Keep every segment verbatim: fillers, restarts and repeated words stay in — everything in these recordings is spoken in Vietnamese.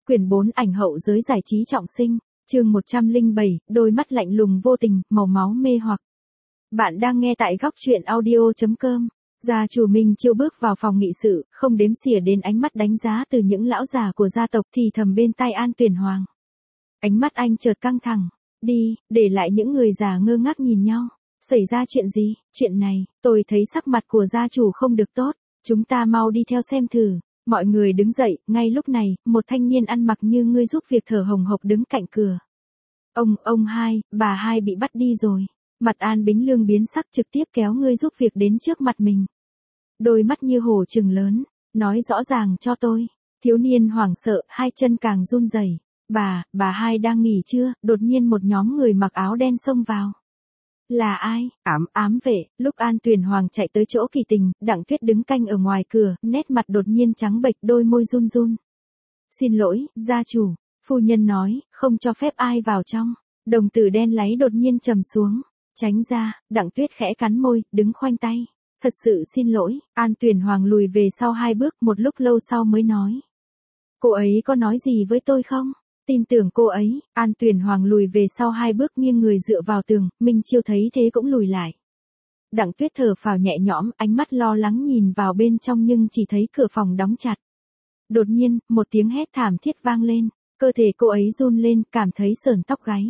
Quyển bốn ảnh hậu giới giải trí trọng sinh, chương một trăm lẻ bảy, đôi mắt lạnh lùng vô tình, màu máu mê hoặc. Bạn đang nghe tại góc truyện audio chấm com. Gia chủ Minh Chiêu bước vào phòng nghị sự, không đếm xỉa đến ánh mắt đánh giá từ những lão già của gia tộc thì thầm bên tai An Tuyển Hoàng. Ánh mắt anh chợt căng thẳng. Đi, để lại những người già ngơ ngác nhìn nhau. Xảy ra chuyện gì? Chuyện này, tôi thấy sắc mặt của gia chủ không được tốt. Chúng ta mau đi theo xem thử. Mọi người đứng dậy, ngay lúc này, một thanh niên ăn mặc như ngươi giúp việc thở hồng hộc đứng cạnh cửa. Ông, ông hai, bà hai bị bắt đi rồi. Mặt An Bính Lương biến sắc trực tiếp kéo ngươi giúp việc đến trước mặt mình. Đôi mắt như hồ trừng lớn, nói rõ ràng cho tôi. Thiếu niên hoảng sợ, hai chân càng run rẩy. Bà, bà hai đang nghỉ chưa? Đột nhiên một nhóm người mặc áo đen xông vào. Là ai? Ám, ám vệ. Lúc An Tuyển Hoàng chạy tới chỗ Kỳ Tình, Đặng Tuyết đứng canh ở ngoài cửa, nét mặt đột nhiên trắng bệch, đôi môi run run. Xin lỗi, gia chủ. Phu nhân nói, không cho phép ai vào trong. Đồng tử đen láy đột nhiên trầm xuống. Tránh ra. Đặng Tuyết khẽ cắn môi, đứng khoanh tay. Thật sự xin lỗi. An Tuyển Hoàng lùi về sau hai bước, một lúc lâu sau mới nói. Cô ấy có nói gì với tôi không? Tin tưởng cô ấy. An Tuyển Hoàng lùi về sau hai bước nghiêng người dựa vào tường, Minh Chiêu thấy thế cũng lùi lại. Đặng Tuyết thở phào nhẹ nhõm, ánh mắt lo lắng nhìn vào bên trong nhưng chỉ thấy cửa phòng đóng chặt. Đột nhiên, một tiếng hét thảm thiết vang lên, cơ thể cô ấy run lên, cảm thấy sởn tóc gáy.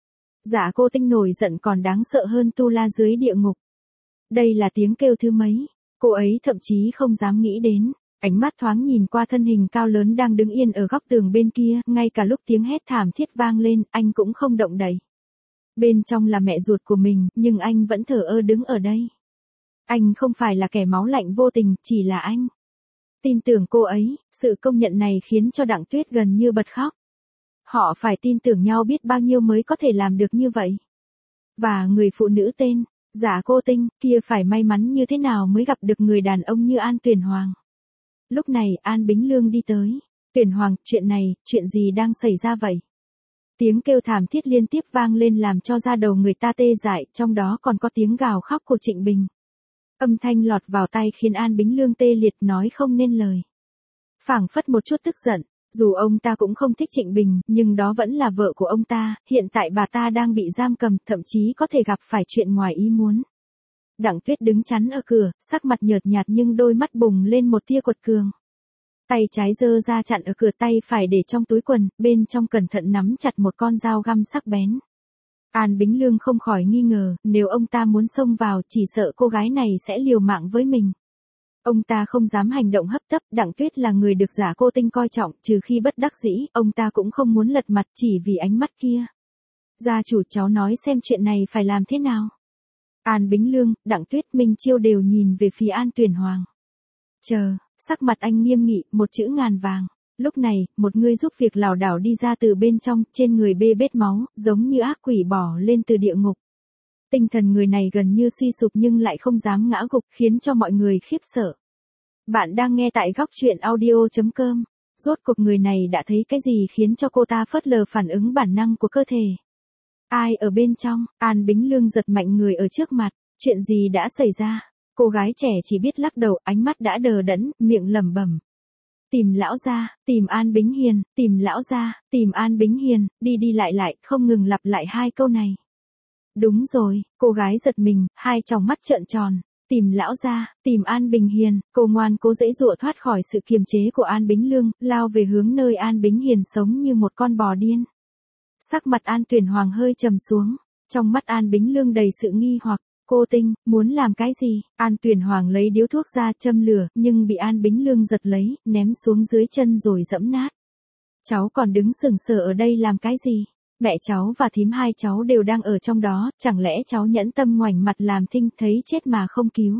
Dạ cô Tinh nổi giận còn đáng sợ hơn Tu La dưới địa ngục. Đây là tiếng kêu thứ mấy, cô ấy thậm chí không dám nghĩ đến. Ánh mắt thoáng nhìn qua thân hình cao lớn đang đứng yên ở góc tường bên kia, ngay cả lúc tiếng hét thảm thiết vang lên, anh cũng không động đậy. Bên trong là mẹ ruột của mình, nhưng anh vẫn thờ ơ đứng ở đây. Anh không phải là kẻ máu lạnh vô tình, chỉ là anh. Tin tưởng cô ấy, sự công nhận này khiến cho Đặng Tuyết gần như bật khóc. Họ phải tin tưởng nhau biết bao nhiêu mới có thể làm được như vậy. Và người phụ nữ tên, Dạ Cô Tinh, kia phải may mắn như thế nào mới gặp được người đàn ông như An Tuyển Hoàng. Lúc này An Bính Lương đi tới. Tuyển Hoàng, chuyện này, chuyện gì đang xảy ra vậy? Tiếng kêu thảm thiết liên tiếp vang lên làm cho da đầu người ta tê dại, trong đó còn có tiếng gào khóc của Trịnh Bình. Âm thanh lọt vào tai khiến An Bính Lương tê liệt nói không nên lời. Phảng phất một chút tức giận, dù ông ta cũng không thích Trịnh Bình, nhưng đó vẫn là vợ của ông ta, hiện tại bà ta đang bị giam cầm, thậm chí có thể gặp phải chuyện ngoài ý muốn. Đặng Tuyết đứng chắn ở cửa, sắc mặt nhợt nhạt nhưng đôi mắt bùng lên một tia quật cường. Tay trái giơ ra chặn ở cửa, tay phải để trong túi quần, bên trong cẩn thận nắm chặt một con dao găm sắc bén. An Bính Lương không khỏi nghi ngờ, nếu ông ta muốn xông vào, chỉ sợ cô gái này sẽ liều mạng với mình. Ông ta không dám hành động hấp tấp, Đặng Tuyết là người được Dạ Cô Tinh coi trọng, trừ khi bất đắc dĩ, ông ta cũng không muốn lật mặt chỉ vì ánh mắt kia. Gia chủ, cháu nói xem chuyện này phải làm thế nào. An Bính Lương, Đặng Tuyết, Minh Chiêu đều nhìn về phía An Tuyển Hoàng. Chờ, sắc mặt anh nghiêm nghị, một chữ ngàn vàng. Lúc này, một người giúp việc lảo đảo đi ra từ bên trong, trên người bê bết máu, giống như ác quỷ bỏ lên từ địa ngục. Tinh thần người này gần như suy sụp nhưng lại không dám ngã gục, khiến cho mọi người khiếp sợ. Bạn đang nghe tại góc truyện audio chấm com. Rốt cuộc người này đã thấy cái gì khiến cho cô ta phớt lờ phản ứng bản năng của cơ thể? Ai ở bên trong? An Bính Lương giật mạnh người ở trước mặt. Chuyện gì đã xảy ra? Cô gái trẻ chỉ biết lắc đầu, ánh mắt đã đờ đẫn, miệng lẩm bẩm. Tìm lão gia, tìm An Bính Hiền, tìm lão gia, tìm An Bính Hiền, đi đi lại lại, không ngừng lặp lại hai câu này. Đúng rồi, cô gái giật mình, hai tròng mắt trợn tròn. Tìm lão gia, tìm An Bình Hiền, cô ngoan cố dãy dụa thoát khỏi sự kiềm chế của An Bính Lương, lao về hướng nơi An Bính Hiền sống như một con bò điên. Sắc mặt An Tuyển Hoàng hơi trầm xuống, trong mắt An Bính Lương đầy sự nghi hoặc. Cô Tinh, muốn làm cái gì? An Tuyển Hoàng lấy điếu thuốc ra châm lửa, nhưng bị An Bính Lương giật lấy, ném xuống dưới chân rồi dẫm nát. Cháu còn đứng sừng sờ ở đây làm cái gì? Mẹ cháu và thím hai cháu đều đang ở trong đó, chẳng lẽ cháu nhẫn tâm ngoảnh mặt làm thinh, thấy chết mà không cứu?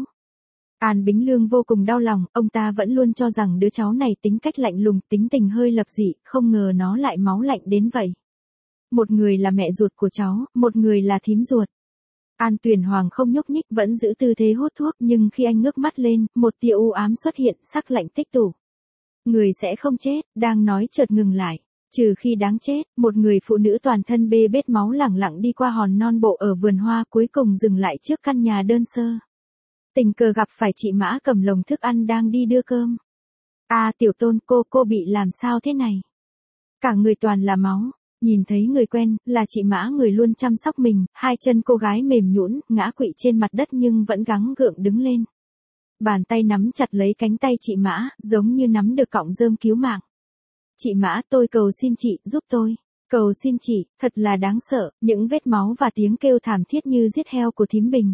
An Bính Lương vô cùng đau lòng, ông ta vẫn luôn cho rằng đứa cháu này tính cách lạnh lùng, tính tình hơi lập dị, không ngờ nó lại máu lạnh đến vậy. Một người là mẹ ruột của cháu, một người là thím ruột. An Tuyển Hoàng không nhúc nhích, vẫn giữ tư thế hút thuốc, nhưng khi anh ngước mắt lên, một tia u ám xuất hiện, sắc lạnh tích tụ. Người sẽ không chết, đang nói chợt ngừng lại. Trừ khi đáng chết, một người phụ nữ toàn thân bê bết máu lẳng lặng đi qua hòn non bộ ở vườn hoa, cuối cùng dừng lại trước căn nhà đơn sơ. Tình cờ gặp phải chị Mã cầm lồng thức ăn đang đi đưa cơm. À Tiểu Tôn, cô, cô bị làm sao thế này? Cả người toàn là máu, nhìn thấy người quen, là chị Mã người luôn chăm sóc mình, hai chân cô gái mềm nhũn, ngã quỵ trên mặt đất nhưng vẫn gắng gượng đứng lên. Bàn tay nắm chặt lấy cánh tay chị Mã, giống như nắm được cọng rơm cứu mạng. Chị Mã, tôi cầu xin chị, giúp tôi. Cầu xin chị, thật là đáng sợ, những vết máu và tiếng kêu thảm thiết như giết heo của thím Bình.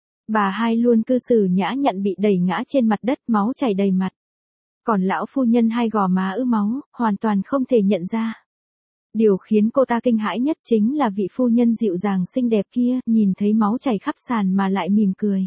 Bà hai luôn cư xử nhã nhặn bị đẩy ngã trên mặt đất, máu chảy đầy mặt. Còn lão phu nhân hai gò má ứ máu, hoàn toàn không thể nhận ra. Điều khiến cô ta kinh hãi nhất chính là vị phu nhân dịu dàng xinh đẹp kia, nhìn thấy máu chảy khắp sàn mà lại mỉm cười.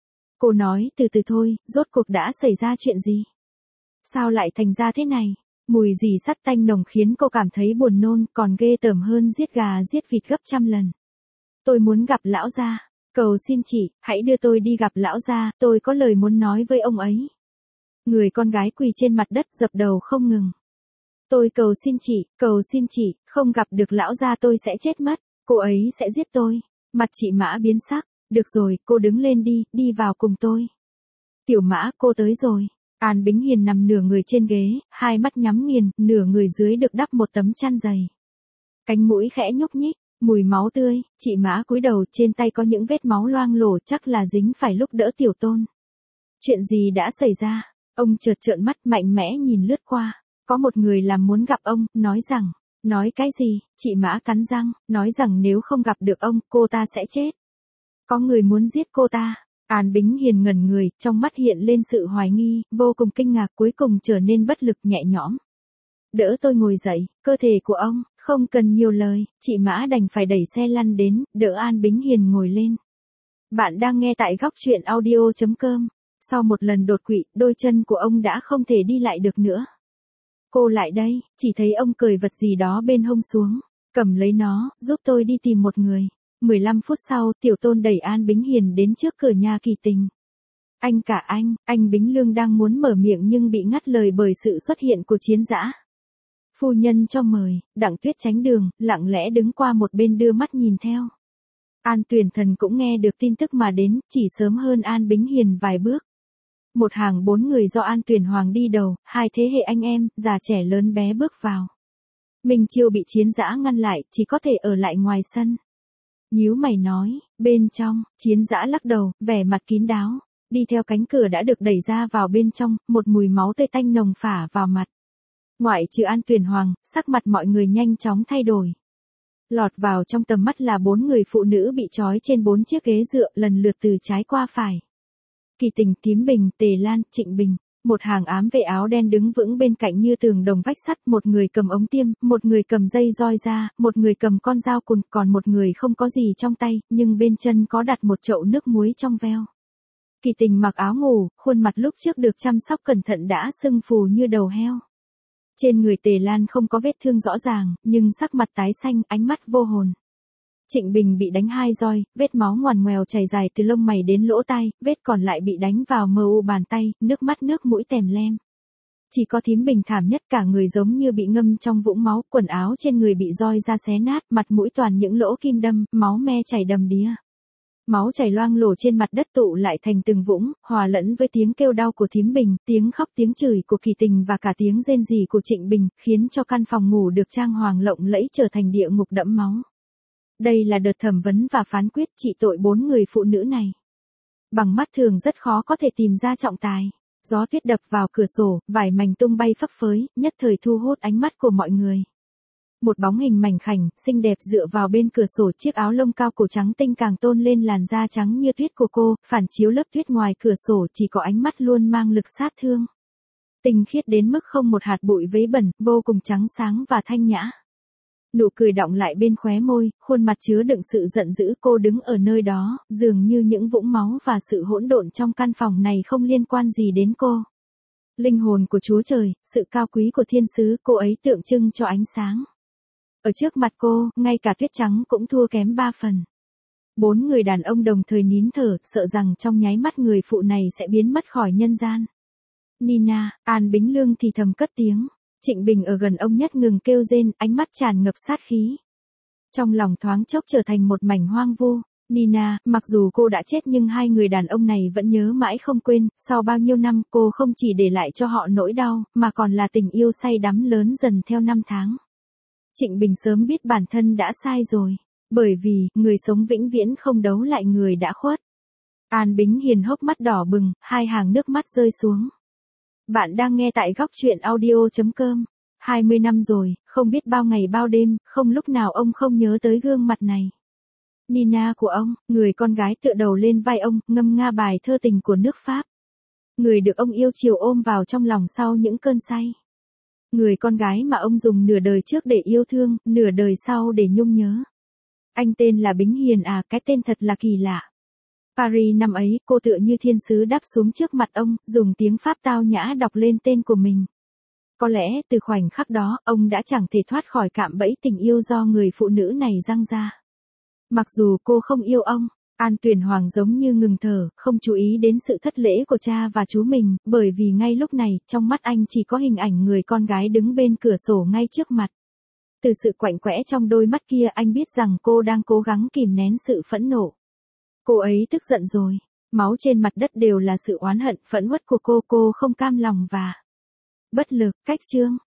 Cô nói, từ từ thôi, rốt cuộc đã xảy ra chuyện gì? Sao lại thành ra thế này? Mùi dì sắt tanh nồng khiến cô cảm thấy buồn nôn, còn ghê tởm hơn giết gà giết vịt gấp trăm lần. Tôi muốn gặp lão gia, cầu xin chị, hãy đưa tôi đi gặp lão gia, tôi có lời muốn nói với ông ấy. Người con gái quỳ trên mặt đất dập đầu không ngừng. Tôi cầu xin chị, cầu xin chị, không gặp được lão gia tôi sẽ chết mất, cô ấy sẽ giết tôi. Mặt chị Mã biến sắc, được rồi, cô đứng lên đi, đi vào cùng tôi. Tiểu Mã, cô tới rồi. An Bính Hiền nằm nửa người trên ghế, hai mắt nhắm nghiền, nửa người dưới được đắp một tấm chăn dày. Cánh mũi khẽ nhúc nhích, mùi máu tươi, chị Mã cúi đầu, trên tay có những vết máu loang lổ, chắc là dính phải lúc đỡ Tiểu Tôn. Chuyện gì đã xảy ra? Ông chợt trợn mắt mạnh mẽ nhìn lướt qua. Có một người làm muốn gặp ông, nói rằng, nói cái gì? Chị Mã cắn răng, nói rằng nếu không gặp được ông, cô ta sẽ chết. Có người muốn giết cô ta. An Bính Hiền ngẩn người, trong mắt hiện lên sự hoài nghi, vô cùng kinh ngạc, cuối cùng trở nên bất lực nhẹ nhõm. Đỡ tôi ngồi dậy, cơ thể của ông, không cần nhiều lời, chị Mã đành phải đẩy xe lăn đến, đỡ An Bính Hiền ngồi lên. Bạn đang nghe tại góc truyện audio chấm com. Sau một lần đột quỵ, đôi chân của ông đã không thể đi lại được nữa. Cô lại đây, chỉ thấy ông cởi vật gì đó bên hông xuống, cầm lấy nó, giúp tôi đi tìm một người. mười lăm phút sau, Tiểu Tôn đẩy An Bính Hiền đến trước cửa nhà Kỳ Tình. Anh cả anh, anh Bính Lương đang muốn mở miệng nhưng bị ngắt lời bởi sự xuất hiện của Chiến Dã. Phu nhân cho mời, Đặng Tuyết tránh đường, lặng lẽ đứng qua một bên đưa mắt nhìn theo. An Tuyền Thần cũng nghe được tin tức mà đến, chỉ sớm hơn An Bính Hiền vài bước. Một hàng bốn người do An Tuyền Hoàng đi đầu, hai thế hệ anh em, già trẻ lớn bé bước vào. Minh Chiêu bị Chiến Dã ngăn lại, chỉ có thể ở lại ngoài sân. Nhíu mày nói, bên trong, Chiến Dã lắc đầu, vẻ mặt kín đáo, đi theo cánh cửa đã được đẩy ra vào bên trong, một mùi máu tươi tanh nồng phả vào mặt. Ngoại trừ An Tuyền Hoàng, sắc mặt mọi người nhanh chóng thay đổi. Lọt vào trong tầm mắt là bốn người phụ nữ bị trói trên bốn chiếc ghế dựa, lần lượt từ trái qua phải. Kỳ Tình, Thím Bình, Tề Lan, Trịnh Bình. Một hàng ám vệ áo đen đứng vững bên cạnh như tường đồng vách sắt, một người cầm ống tiêm, một người cầm dây roi ra, một người cầm con dao cùn, còn một người không có gì trong tay, nhưng bên chân có đặt một chậu nước muối trong veo. Kỳ Tình mặc áo ngủ, khuôn mặt lúc trước được chăm sóc cẩn thận đã sưng phù như đầu heo. Trên người Tề Lan không có vết thương rõ ràng, nhưng sắc mặt tái xanh, ánh mắt vô hồn. Trịnh Bình bị đánh hai roi, vết máu ngoằn ngoèo chảy dài từ lông mày đến lỗ tai, vết còn lại bị đánh vào mờ u bàn tay, nước mắt nước mũi tèm lem. Chỉ có Thím Bình thảm nhất, cả người giống như bị ngâm trong vũng máu, quần áo trên người bị roi ra xé nát, mặt mũi toàn những lỗ kim đâm, máu me chảy đầm đìa. Máu chảy loang lổ trên mặt đất tụ lại thành từng vũng, hòa lẫn với tiếng kêu đau của Thím Bình, tiếng khóc tiếng chửi của Kỳ Tình và cả tiếng rên rỉ của Trịnh Bình, khiến cho căn phòng ngủ được trang hoàng lộng lẫy trở thành địa ngục đẫm máu. Đây là đợt thẩm vấn và phán quyết trị tội bốn người phụ nữ này. Bằng mắt thường rất khó có thể tìm ra trọng tài. Gió tuyết đập vào cửa sổ, vải mảnh tung bay phấp phới, nhất thời thu hút ánh mắt của mọi người. Một bóng hình mảnh khảnh, xinh đẹp dựa vào bên cửa sổ, chiếc áo lông cao cổ trắng tinh càng tôn lên làn da trắng như tuyết của cô, phản chiếu lớp tuyết ngoài cửa sổ, chỉ có ánh mắt luôn mang lực sát thương. Tinh khiết đến mức không một hạt bụi vấy bẩn, vô cùng trắng sáng và thanh nhã. Nụ cười đọng lại bên khóe môi, khuôn mặt chứa đựng sự giận dữ, cô đứng ở nơi đó, dường như những vũng máu và sự hỗn độn trong căn phòng này không liên quan gì đến cô. Linh hồn của Chúa Trời, sự cao quý của thiên sứ, cô ấy tượng trưng cho ánh sáng. Ở trước mặt cô, ngay cả tuyết trắng cũng thua kém ba phần. Bốn người đàn ông đồng thời nín thở, sợ rằng trong nháy mắt người phụ này sẽ biến mất khỏi nhân gian. Nina, An Bính Lương thì thầm cất tiếng. Trịnh Bình ở gần ông nhất ngừng kêu rên, ánh mắt tràn ngập sát khí. Trong lòng thoáng chốc trở thành một mảnh hoang vu. Nina, mặc dù cô đã chết nhưng hai người đàn ông này vẫn nhớ mãi không quên, sau bao nhiêu năm cô không chỉ để lại cho họ nỗi đau, mà còn là tình yêu say đắm lớn dần theo năm tháng. Trịnh Bình sớm biết bản thân đã sai rồi. Bởi vì, người sống vĩnh viễn không đấu lại người đã khuất. An Bính Hiền hốc mắt đỏ bừng, hai hàng nước mắt rơi xuống. Bạn đang nghe tại góc chuyện audio.com. hai mươi năm rồi, không biết bao ngày bao đêm, không lúc nào ông không nhớ tới gương mặt này. Nina của ông, người con gái tựa đầu lên vai ông, ngâm nga bài thơ tình của nước Pháp. Người được ông yêu chiều ôm vào trong lòng sau những cơn say. Người con gái mà ông dùng nửa đời trước để yêu thương, nửa đời sau để nhung nhớ. Anh tên là Bính Hiền à, cái tên thật là kỳ lạ. Paris năm ấy, cô tựa như thiên sứ đáp xuống trước mặt ông, dùng tiếng Pháp tao nhã đọc lên tên của mình. Có lẽ, từ khoảnh khắc đó, ông đã chẳng thể thoát khỏi cạm bẫy tình yêu do người phụ nữ này giăng ra. Mặc dù cô không yêu ông, An Tuyển Hoàng giống như ngừng thở, không chú ý đến sự thất lễ của cha và chú mình, bởi vì ngay lúc này, trong mắt anh chỉ có hình ảnh người con gái đứng bên cửa sổ ngay trước mặt. Từ sự quạnh quẽ trong đôi mắt kia anh biết rằng cô đang cố gắng kìm nén sự phẫn nộ. Cô ấy tức giận rồi, máu trên mặt đất đều là sự oán hận, phẫn uất của cô, cô không cam lòng và bất lực. Cách chương